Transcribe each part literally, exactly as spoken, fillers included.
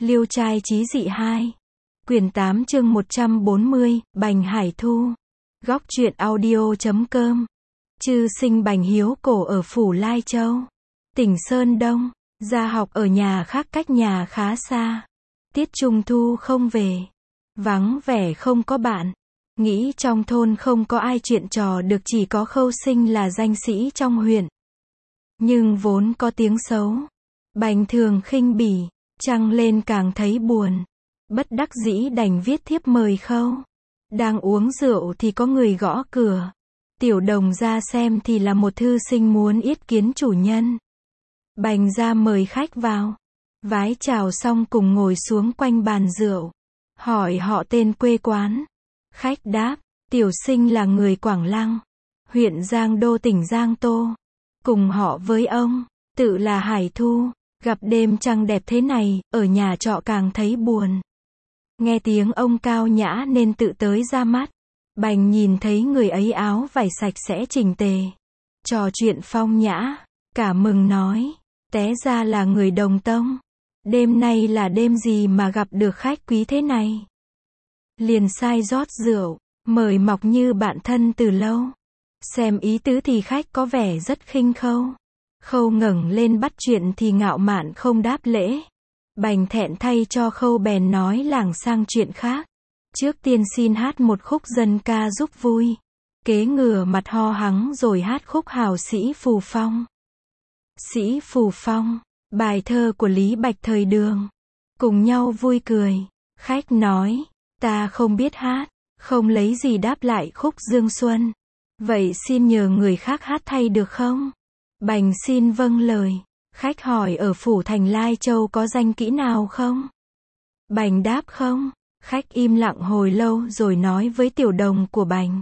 Liêu trai chí dị hai. Quyển tám chương một trăm bốn mươi, Bành Hải Thu. Góc truyện audio chấm com. Chư sinh Bành Hiếu cổ ở phủ Lai Châu, tỉnh Sơn Đông, gia học ở nhà khác cách nhà khá xa. Tiết Trung Thu không về, vắng vẻ không có bạn. Nghĩ trong thôn không có ai chuyện trò được, chỉ có Khâu Sinh là danh sĩ trong huyện. Nhưng vốn có tiếng xấu, Bành thường khinh bỉ, trăng lên càng thấy buồn. Bất đắc dĩ đành viết thiếp mời Khâu. Đang uống rượu thì có người gõ cửa. Tiểu Đồng ra xem thì là một thư sinh muốn yết kiến chủ nhân. Bành ra mời khách vào. Vái chào xong cùng ngồi xuống quanh bàn rượu. Hỏi họ tên quê quán. Khách đáp, tiểu sinh là người Quảng Lăng, huyện Giang Đô tỉnh Giang Tô. Cùng họ với ông, tự là Hải Thu. Gặp đêm trăng đẹp thế này, ở nhà trọ càng thấy buồn. Nghe tiếng ông cao nhã nên tự tới ra mắt. Bành nhìn thấy người ấy áo vải sạch sẽ chỉnh tề, trò chuyện phong nhã, cả mừng nói, té ra là người đồng tông. Đêm nay là đêm gì mà gặp được khách quý thế này? Liền sai rót rượu, mời mọc như bạn thân từ lâu. Xem ý tứ thì khách có vẻ rất khinh Khâu. Khâu ngẩng lên bắt chuyện thì ngạo mạn không đáp lễ. Bành thẹn thay cho Khâu bèn nói lảng sang chuyện khác. Trước tiên xin hát một khúc dân ca giúp vui. Kế ngửa mặt ho hắng rồi hát khúc Hào Sĩ Phù Phong. Sĩ Phù Phong, bài thơ của Lý Bạch thời Đường. Cùng nhau vui cười. Khách nói, ta không biết hát, không lấy gì đáp lại khúc Dương Xuân. Vậy xin nhờ người khác hát thay được không? Bành xin vâng lời. Khách hỏi ở phủ thành Lai Châu có danh kỹ nào không? Bành đáp không. Khách im lặng hồi lâu rồi nói với Tiểu Đồng của Bành.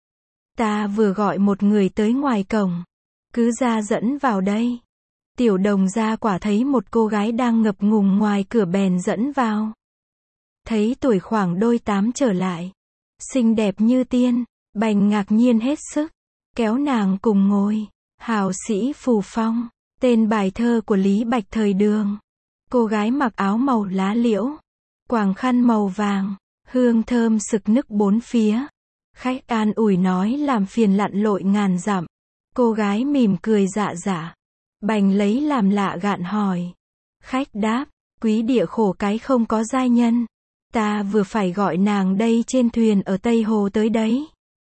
Ta vừa gọi một người tới ngoài cổng. Cứ ra dẫn vào đây. Tiểu Đồng ra quả thấy một cô gái đang ngập ngùng ngoài cửa bèn dẫn vào. Thấy tuổi khoảng đôi tám trở lại, xinh đẹp như tiên, Bành ngạc nhiên hết sức, kéo nàng cùng ngồi. Hào Sĩ Phù Phong, tên bài thơ của Lý Bạch thời Đường. Cô gái mặc áo màu lá liễu, quàng khăn màu vàng, hương thơm sực nức bốn phía. Khách an ủi nói làm phiền lặn lội ngàn dặm. Cô gái mỉm cười dạ dạ. Bành lấy làm lạ gạn hỏi. Khách đáp, quý địa khổ cái không có giai nhân. Ta vừa phải gọi nàng đây trên thuyền ở Tây Hồ tới đấy.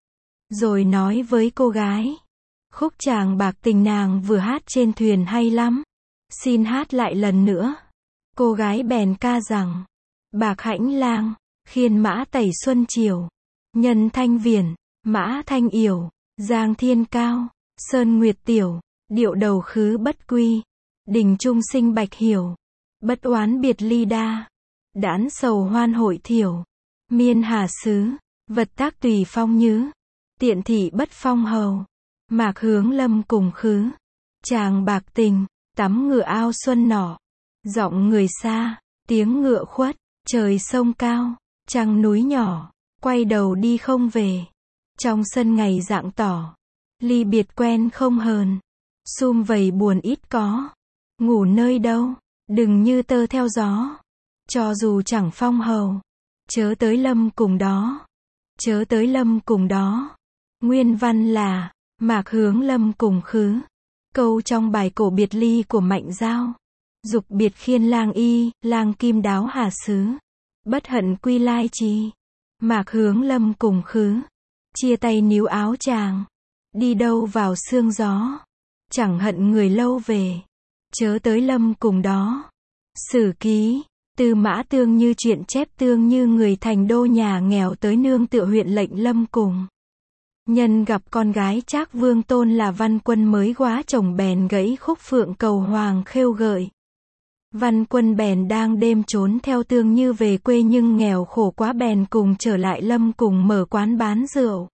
Rồi nói với cô gái, khúc chàng bạc tình nàng vừa hát trên thuyền hay lắm. Xin hát lại lần nữa. Cô gái bèn ca rằng, bạc hãnh lang, khiên mã tẩy xuân chiều. Nhân thanh viển, mã thanh yểu, giang thiên cao, sơn nguyệt tiểu, điệu đầu khứ bất quy. Đình trung sinh bạch hiểu, bất oán biệt ly đa. Đãn sầu hoan hội thiểu, miên hà xứ, vật tác tùy phong nhứ. Tiện thị bất phong hầu, mạc hướng lâm cùng khứ. Chàng bạc tình, tắm ngựa ao xuân nọ. Giọng người xa, tiếng ngựa khuất, trời sông cao, trăng núi nhỏ, quay đầu đi không về. Trong sân ngày rạng tỏ, ly biệt quen không hờn. Sum vầy buồn ít có, ngủ nơi đâu, đừng như tơ theo gió. Cho dù chẳng phong hầu, chớ tới lâm cùng đó. Chớ tới lâm cùng đó. Nguyên văn là, mạc hướng lâm cùng khứ. Câu trong bài cổ biệt ly của Mạnh Giao. Dục biệt khiên lang y, lang kim đáo hà xứ. Bất hận quy lai trì. Mạc hướng lâm cùng khứ. Chia tay níu áo chàng. Đi đâu vào sương gió. Chẳng hận người lâu về. Chớ tới lâm cùng đó. Sử ký. Tư Mã Tương Như chuyện chép Tương Như người thành đô nhà nghèo tới nương tựa huyện lệnh lâm cùng. Nhân gặp con gái Trác Vương Tôn là Văn Quân mới góa chồng bèn gãy khúc phượng cầu hoàng khêu gợi. Văn Quân bèn đang đêm trốn theo Tương Như về quê nhưng nghèo khổ quá bèn cùng trở lại lâm cùng mở quán bán rượu.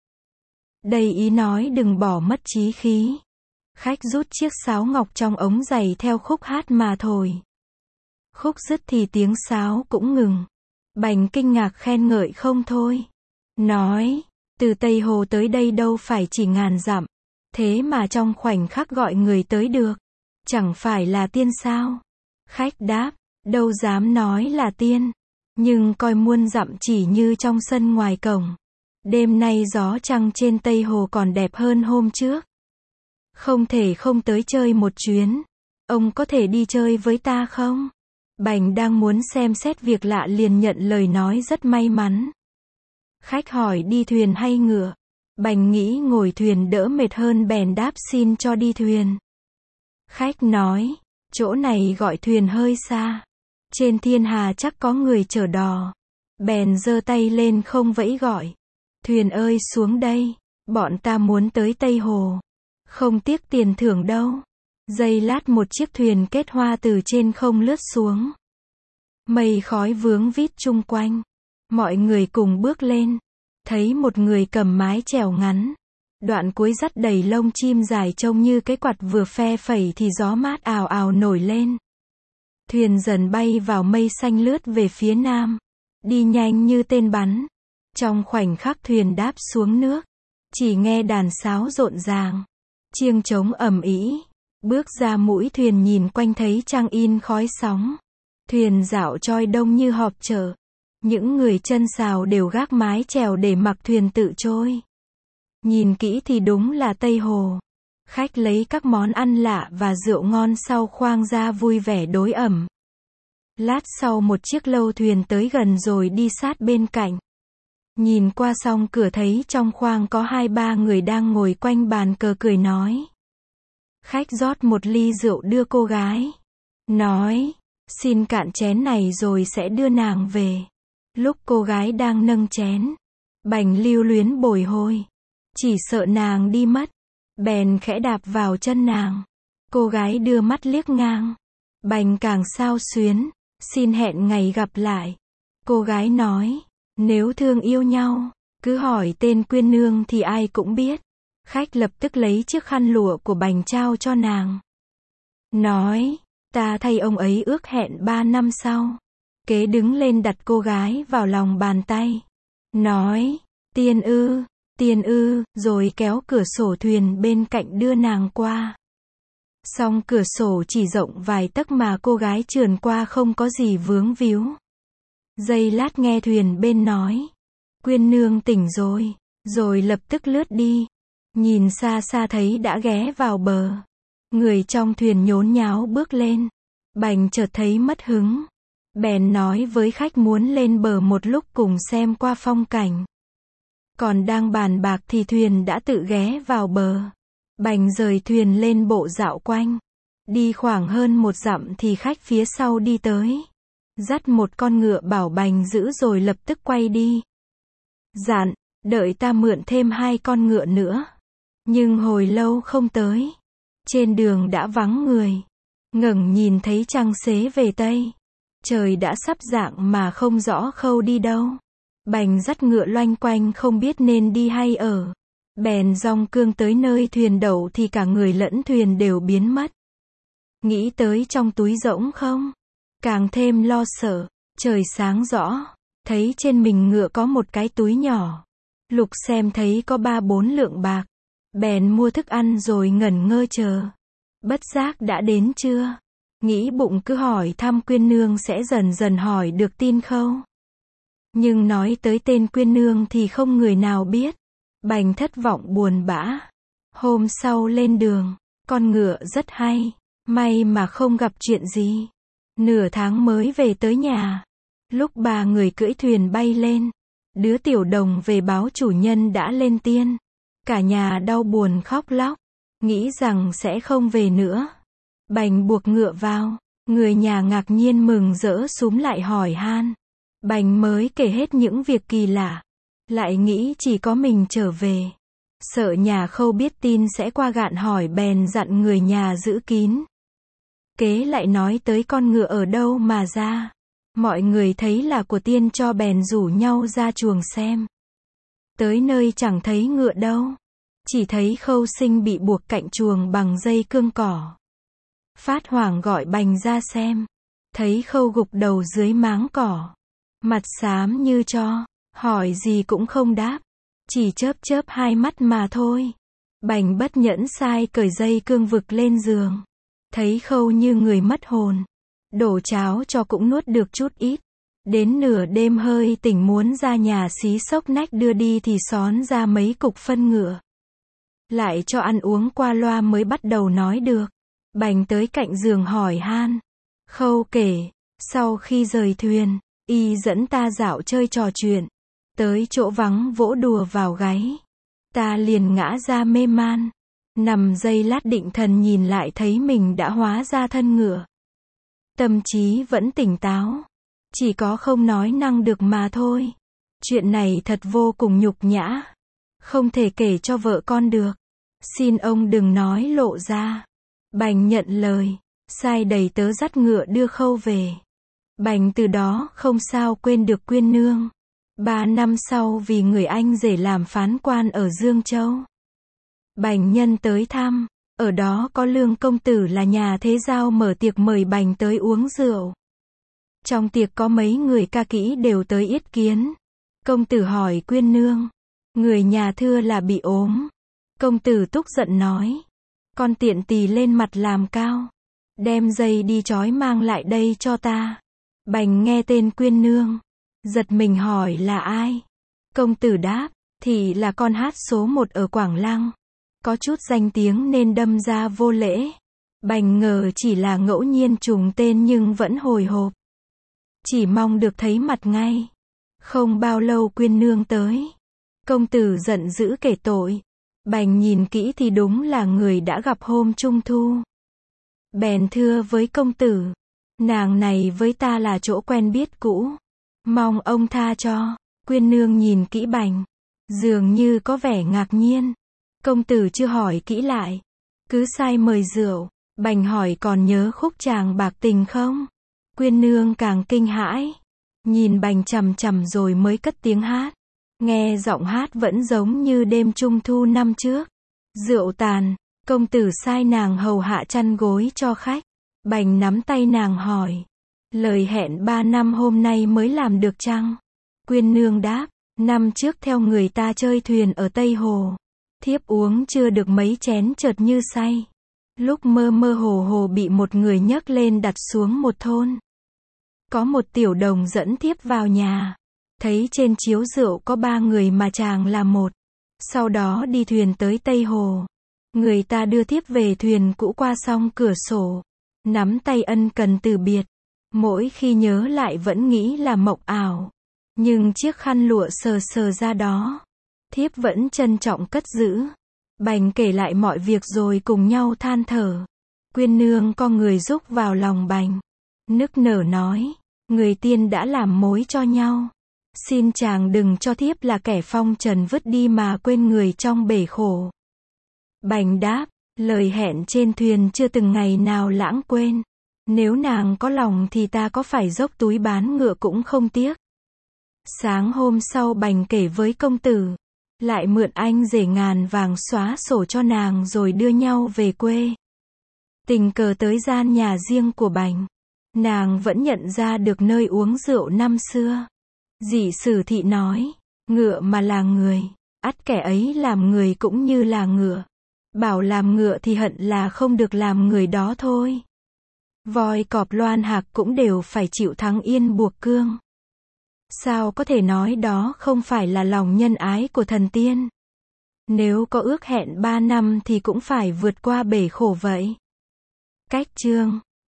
Đây ý nói đừng bỏ mất chí khí. Khách rút chiếc sáo ngọc trong ống giày theo khúc hát mà thổi. Khúc dứt thì tiếng sáo cũng ngừng. Bành kinh ngạc khen ngợi không thôi. Nói, từ Tây Hồ tới đây đâu phải chỉ ngàn dặm. Thế mà trong khoảnh khắc gọi người tới được. Chẳng phải là tiên sao? Khách đáp, đâu dám nói là tiên, nhưng coi muôn dặm chỉ như trong sân ngoài cổng. Đêm nay gió trăng trên Tây Hồ còn đẹp hơn hôm trước. Không thể không tới chơi một chuyến. Ông có thể đi chơi với ta không? Bành đang muốn xem xét việc lạ liền nhận lời nói rất may mắn. Khách hỏi đi thuyền hay ngựa. Bành nghĩ ngồi thuyền đỡ mệt hơn bèn đáp xin cho đi thuyền. Khách nói, chỗ này gọi thuyền hơi xa. Trên thiên hà chắc có người chở đò. Bèn giơ tay lên không vẫy gọi. Thuyền ơi xuống đây, bọn ta muốn tới Tây Hồ. Không tiếc tiền thưởng đâu. Giây lát một chiếc thuyền kết hoa từ trên không lướt xuống. Mây khói vướng vít chung quanh. Mọi người cùng bước lên. Thấy một người cầm mái chèo ngắn. Đoạn cuối dắt đầy lông chim dài trông như cái quạt vừa phe phẩy thì gió mát ào ào nổi lên. Thuyền dần bay vào mây xanh lướt về phía nam. Đi nhanh như tên bắn. Trong khoảnh khắc thuyền đáp xuống nước. Chỉ nghe đàn sáo rộn ràng. Chiêng trống ầm ĩ. Bước ra mũi thuyền nhìn quanh thấy trăng in khói sóng. Thuyền dạo trôi đông như họp chợ. Những người chân sào đều gác mái chèo để mặc thuyền tự trôi. Nhìn kỹ thì đúng là Tây Hồ. Khách lấy các món ăn lạ và rượu ngon sau khoang ra vui vẻ đối ẩm. Lát sau một chiếc lâu thuyền tới gần rồi đi sát bên cạnh. Nhìn qua song cửa thấy trong khoang có hai ba người đang ngồi quanh bàn cờ cười nói. Khách rót một ly rượu đưa cô gái. Nói, xin cạn chén này rồi sẽ đưa nàng về. Lúc cô gái đang nâng chén, Bành lưu luyến bồi hồi. Chỉ sợ nàng đi mất. Bèn khẽ đạp vào chân nàng. Cô gái đưa mắt liếc ngang. Bành càng xao xuyến. Xin hẹn ngày gặp lại. Cô gái nói, nếu thương yêu nhau, cứ hỏi tên Quyên Nương thì ai cũng biết. Khách lập tức lấy chiếc khăn lụa của Bành trao cho nàng. Nói, ta thay ông ấy ước hẹn ba năm sau. Kế đứng lên đặt cô gái vào lòng bàn tay. Nói, tiên ư, tiên ư, rồi kéo cửa sổ thuyền bên cạnh đưa nàng qua. Song cửa sổ chỉ rộng vài tấc mà cô gái trườn qua không có gì vướng víu. Giây lát nghe thuyền bên nói, Quyên Nương tỉnh rồi, rồi lập tức lướt đi. Nhìn xa xa thấy đã ghé vào bờ. Người trong thuyền nhốn nháo bước lên. Bành chợt thấy mất hứng. Bèn nói với khách muốn lên bờ một lúc cùng xem qua phong cảnh. Còn đang bàn bạc thì thuyền đã tự ghé vào bờ. Bành rời thuyền lên bộ dạo quanh. Đi khoảng hơn một dặm thì khách phía sau đi tới. Dắt một con ngựa bảo Bành giữ rồi lập tức quay đi. Dặn, đợi ta mượn thêm hai con ngựa nữa. Nhưng hồi lâu không tới. Trên đường đã vắng người. Ngẩng nhìn thấy trăng xế về Tây. Trời đã sắp rạng mà không rõ Khâu đi đâu. Bành dắt ngựa loanh quanh không biết nên đi hay ở. Bèn dong cương tới nơi thuyền đậu thì cả người lẫn thuyền đều biến mất. Nghĩ tới trong túi rỗng không? Càng thêm lo sợ. Trời sáng rõ. Thấy trên mình ngựa có một cái túi nhỏ. Lục xem thấy có ba bốn lượng bạc. Bèn mua thức ăn rồi ngẩn ngơ chờ. Bất giác đã đến trưa. Nghĩ bụng cứ hỏi thăm Quyên Nương sẽ dần dần hỏi được tin Khâu. Nhưng nói tới tên Quyên Nương thì không người nào biết. Bành thất vọng buồn bã. Hôm sau lên đường, con ngựa rất hay. May mà không gặp chuyện gì. Nửa tháng mới về tới nhà. Lúc ba người cưỡi thuyền bay lên. Đứa tiểu đồng về báo chủ nhân đã lên tiên. Cả nhà đau buồn khóc lóc. Nghĩ rằng sẽ không về nữa. Bành buộc ngựa vào. Người nhà ngạc nhiên mừng rỡ súm lại hỏi han. Bành mới kể hết những việc kỳ lạ. Lại nghĩ chỉ có mình trở về. Sợ nhà Khâu biết tin sẽ qua gạn hỏi bèn dặn người nhà giữ kín. Kế lại nói tới con ngựa ở đâu mà ra. Mọi người thấy là của tiên cho bèn rủ nhau ra chuồng xem. Tới nơi chẳng thấy ngựa đâu. Chỉ thấy Khâu Sinh bị buộc cạnh chuồng bằng dây cương cỏ. Phát hoảng gọi Bành ra xem. Thấy Khâu gục đầu dưới máng cỏ. Mặt xám như tro. Hỏi gì cũng không đáp. Chỉ chớp chớp hai mắt mà thôi. Bành bất nhẫn sai cởi dây cương vực lên giường. Thấy Khâu như người mất hồn. đổ cháo cho cũng nuốt được chút ít. Đến nửa đêm hơi tỉnh muốn ra nhà xí xốc nách đưa đi thì xón ra mấy cục phân ngựa. Lại cho ăn uống qua loa mới bắt đầu nói được. Bành tới cạnh giường hỏi han. Khâu kể, sau khi rời thuyền, y dẫn ta dạo chơi trò chuyện. Tới chỗ vắng vỗ đùa vào gáy. Ta liền ngã ra mê man. Nằm giây lát định thần nhìn lại thấy mình đã hóa ra thân ngựa. Tâm trí vẫn tỉnh táo. Chỉ có không nói năng được mà thôi. Chuyện này thật vô cùng nhục nhã. Không thể kể cho vợ con được. Xin ông đừng nói lộ ra. Bành nhận lời. Sai đầy tớ dắt ngựa đưa Khâu về. Bành từ đó không sao quên được Quyên nương. Ba năm sau vì người anh rể làm phán quan ở Dương Châu. Bành nhân tới thăm. Ở đó có Lương công tử là nhà thế giao mở tiệc mời Bành tới uống rượu. Trong tiệc có mấy người ca kỹ đều tới yết kiến. Công tử hỏi Quyên nương. Người nhà thưa là bị ốm. Công tử tức giận nói. Con tiện tì lên mặt làm cao. Đem dây đi trói mang lại đây cho ta. Bành nghe tên Quyên nương. Giật mình hỏi là ai? Công tử đáp. Thì là con hát số một ở Quảng Lăng. Có chút danh tiếng nên đâm ra vô lễ. Bành ngờ chỉ là ngẫu nhiên trùng tên nhưng vẫn hồi hộp. Chỉ mong được thấy mặt ngay. Không bao lâu Quyên nương tới. Công tử giận dữ kể tội. Bành nhìn kỹ thì đúng là người đã gặp hôm trung thu. Bèn thưa với công tử. Nàng này với ta là chỗ quen biết cũ. Mong ông tha cho. Quyên nương nhìn kỹ Bành. Dường như có vẻ ngạc nhiên. Công tử chưa hỏi kỹ lại. Cứ sai mời rượu. Bành hỏi còn nhớ khúc chàng bạc tình không? Quyên nương càng kinh hãi. Nhìn Bành chằm chằm rồi mới cất tiếng hát. Nghe giọng hát vẫn giống như đêm trung thu năm trước. Rượu tàn, công tử sai nàng hầu hạ chăn gối cho khách. Bành nắm tay nàng hỏi. Lời hẹn ba năm hôm nay mới làm được chăng? Quyên nương đáp. Năm trước theo người ta chơi thuyền ở Tây Hồ. Thiếp uống chưa được mấy chén chợt như say. Lúc mơ mơ hồ hồ bị một người nhấc lên đặt xuống một thôn. Có một tiểu đồng dẫn thiếp vào nhà. Thấy trên chiếu rượu có ba người mà chàng là một. Sau đó đi thuyền tới Tây Hồ. Người ta đưa thiếp về thuyền cũ qua song cửa sổ. Nắm tay ân cần từ biệt. Mỗi khi nhớ lại vẫn nghĩ là mộng ảo. Nhưng chiếc khăn lụa sờ sờ ra đó. Thiếp vẫn trân trọng cất giữ. Bành kể lại mọi việc rồi cùng nhau than thở. Quyên nương co người rúc vào lòng Bành. Nức nở nói. Người tiên đã làm mối cho nhau. Xin chàng đừng cho thiếp là kẻ phong trần vứt đi mà quên người trong bể khổ. Bành đáp. Lời hẹn trên thuyền chưa từng ngày nào lãng quên. Nếu nàng có lòng thì ta có phải dốc túi bán ngựa cũng không tiếc. Sáng hôm sau Bành kể với công tử. Lại mượn anh rể ngàn vàng xóa sổ cho nàng rồi đưa nhau về quê. Tình cờ tới gian nhà riêng của Bành. Nàng vẫn nhận ra được nơi uống rượu năm xưa. Dị Sử Thị nói. Ngựa mà là người. Ắt kẻ ấy làm người cũng như là ngựa. Bảo làm ngựa thì hận là không được làm người đó thôi. Voi cọp loan hạc cũng đều phải chịu thắng yên buộc cương. Sao có thể nói đó không phải là lòng nhân ái của thần tiên? Nếu có ước hẹn ba năm thì cũng phải vượt qua bể khổ vậy. Cách chương